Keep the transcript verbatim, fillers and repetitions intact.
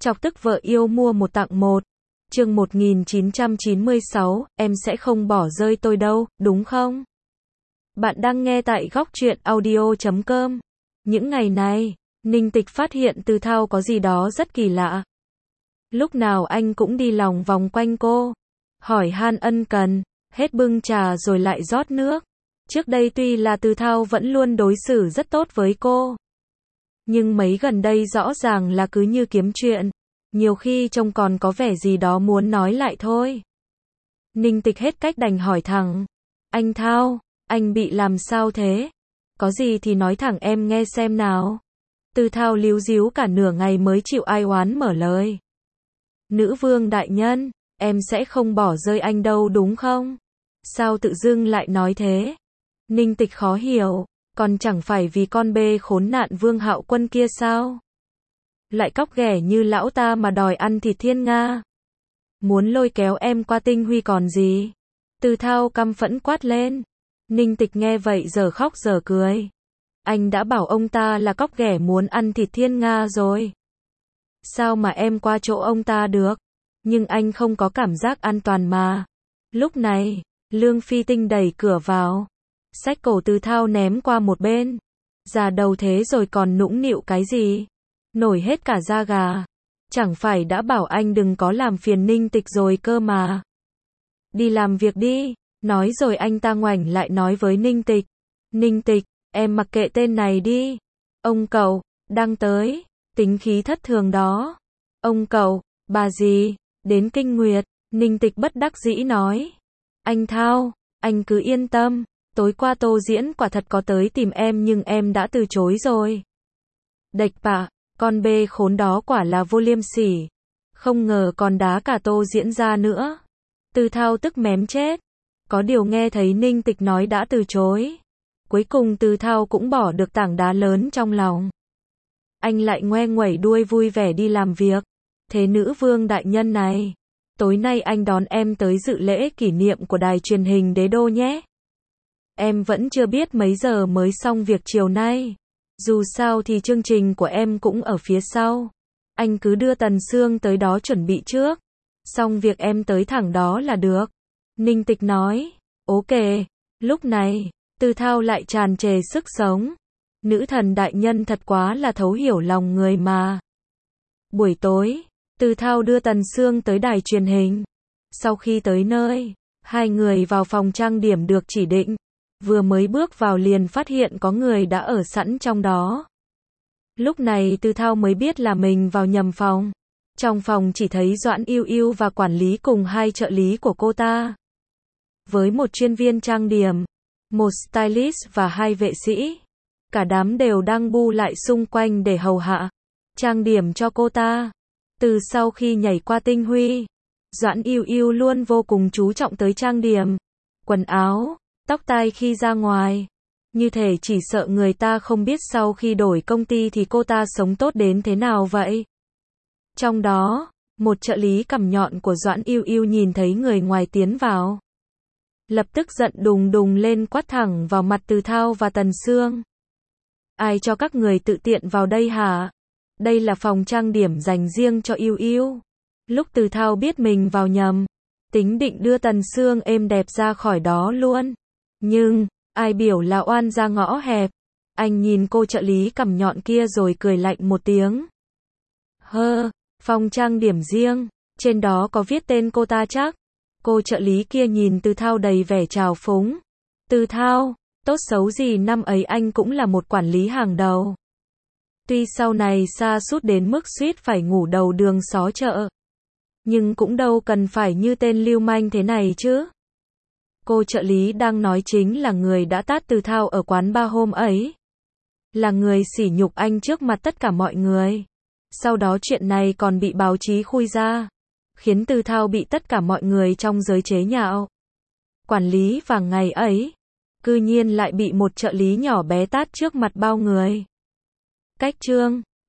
Chọc tức vợ yêu mua một tặng một. Chương một nghìn chín trăm chín mươi sáu, em sẽ không bỏ rơi tôi đâu, đúng không? Bạn đang nghe tại góc truyện audio chấm com. Những ngày này, Ninh Tịch phát hiện Từ Thao có gì đó rất kỳ lạ. Lúc nào anh cũng đi lòng vòng quanh cô, hỏi han ân cần, hết bưng trà rồi lại rót nước. Trước đây tuy là Từ Thao vẫn luôn đối xử rất tốt với cô, nhưng mấy gần đây rõ ràng là cứ như kiếm chuyện, nhiều khi trông còn có vẻ gì đó muốn nói lại thôi. Ninh Tịch hết cách đành hỏi thẳng, anh Thao, anh bị làm sao thế? Có gì thì nói thẳng em nghe xem nào. Từ Thao líu díu cả nửa ngày mới chịu ai oán mở lời. Nữ vương đại nhân, em sẽ không bỏ rơi anh đâu đúng không? Sao tự dưng lại nói thế? Ninh Tịch khó hiểu, còn chẳng phải vì con bê khốn nạn Vương Hạo Quân kia sao? Lại cóc ghẻ như lão ta mà đòi ăn thịt thiên nga. Muốn lôi kéo em qua tinh huy còn gì? Từ Thao căm phẫn quát lên. Ninh Tịch nghe vậy giờ khóc giờ cười. Anh đã bảo ông ta là cóc ghẻ muốn ăn thịt thiên nga rồi. Sao mà em qua chỗ ông ta được? Nhưng anh không có cảm giác an toàn mà. Lúc này, Lương Phi Tinh đẩy cửa vào, xách cổ Từ Thao ném qua một bên. Già đầu thế rồi còn nũng nịu cái gì? Nổi hết cả da gà. Chẳng phải đã bảo anh đừng có làm phiền Ninh Tịch rồi cơ mà. Đi làm việc đi. Nói rồi anh ta ngoảnh lại nói với Ninh Tịch. Ninh Tịch, em mặc kệ tên này đi. Ông cậu, đang tới. Tính khí thất thường đó. Ông cậu, bà gì? Đến kinh nguyệt. Ninh Tịch bất đắc dĩ nói. Anh Thao, anh cứ yên tâm. Tối qua Tô Diễn quả thật có tới tìm em nhưng em đã từ chối rồi. Đệch bạ, con bê khốn đó quả là vô liêm sỉ. Không ngờ còn đá cả Tô Diễn ra nữa. Từ Thao tức mém chết. Có điều nghe thấy Ninh Tịch nói đã từ chối. Cuối cùng Từ Thao cũng bỏ được tảng đá lớn trong lòng. Anh lại ngoe nguẩy đuôi vui vẻ đi làm việc. Thế nữ vương đại nhân này, tối nay anh đón em tới dự lễ kỷ niệm của đài truyền hình Đế Đô nhé. Em vẫn chưa biết mấy giờ mới xong việc chiều nay. Dù sao thì chương trình của em cũng ở phía sau. Anh cứ đưa Tần Sương tới đó chuẩn bị trước. Xong việc em tới thẳng đó là được. Ninh Tịch nói. Ok. Lúc này, Từ Thao lại tràn trề sức sống. Nữ thần đại nhân thật quá là thấu hiểu lòng người mà. Buổi tối, Từ Thao đưa Tần Sương tới đài truyền hình. Sau khi tới nơi, hai người vào phòng trang điểm được chỉ định. Vừa mới bước vào liền phát hiện có người đã ở sẵn trong đó. Lúc này Từ Thao mới biết là mình vào nhầm phòng. Trong phòng chỉ thấy Doãn Yêu Yêu và quản lý cùng hai trợ lý của cô ta. Với một chuyên viên trang điểm, một stylist và hai vệ sĩ. Cả đám đều đang bu lại xung quanh để hầu hạ, trang điểm cho cô ta. Từ sau khi nhảy qua tinh huy, Doãn Yêu Yêu luôn vô cùng chú trọng tới trang điểm, quần áo, tóc tai khi ra ngoài. Như thể chỉ sợ người ta không biết sau khi đổi công ty thì cô ta sống tốt đến thế nào vậy. Trong đó, một trợ lý cằm nhọn của Doãn Yêu Yêu nhìn thấy người ngoài tiến vào. Lập tức giận đùng đùng lên quát thẳng vào mặt Từ Thao và Tần Sương. Ai cho các người tự tiện vào đây hả? Đây là phòng trang điểm dành riêng cho Yêu Yêu. Lúc Từ Thao biết mình vào nhầm, tính định đưa Tần Sương êm đẹp ra khỏi đó luôn. Nhưng, ai biểu là oan ra ngõ hẹp. Anh nhìn cô trợ lý cằm nhọn kia rồi cười lạnh một tiếng. Hơ, phòng trang điểm riêng, trên đó có viết tên cô ta chắc. Cô trợ lý kia nhìn Từ Thao đầy vẻ trào phúng. Từ Thao, tốt xấu gì năm ấy anh cũng là một quản lý hàng đầu. Tuy sau này sa sút đến mức suýt phải ngủ đầu đường xó chợ, nhưng cũng đâu cần phải như tên lưu manh thế này chứ. Cô trợ lý đang nói chính là người đã tát Từ Thao ở quán bar hôm ấy. Là người sỉ nhục anh trước mặt tất cả mọi người. Sau đó chuyện này còn bị báo chí khui ra, khiến Từ Thao bị tất cả mọi người trong giới chế nhạo. Quản lý vàng ngày ấy, cư nhiên lại bị một trợ lý nhỏ bé tát trước mặt bao người. Cách chương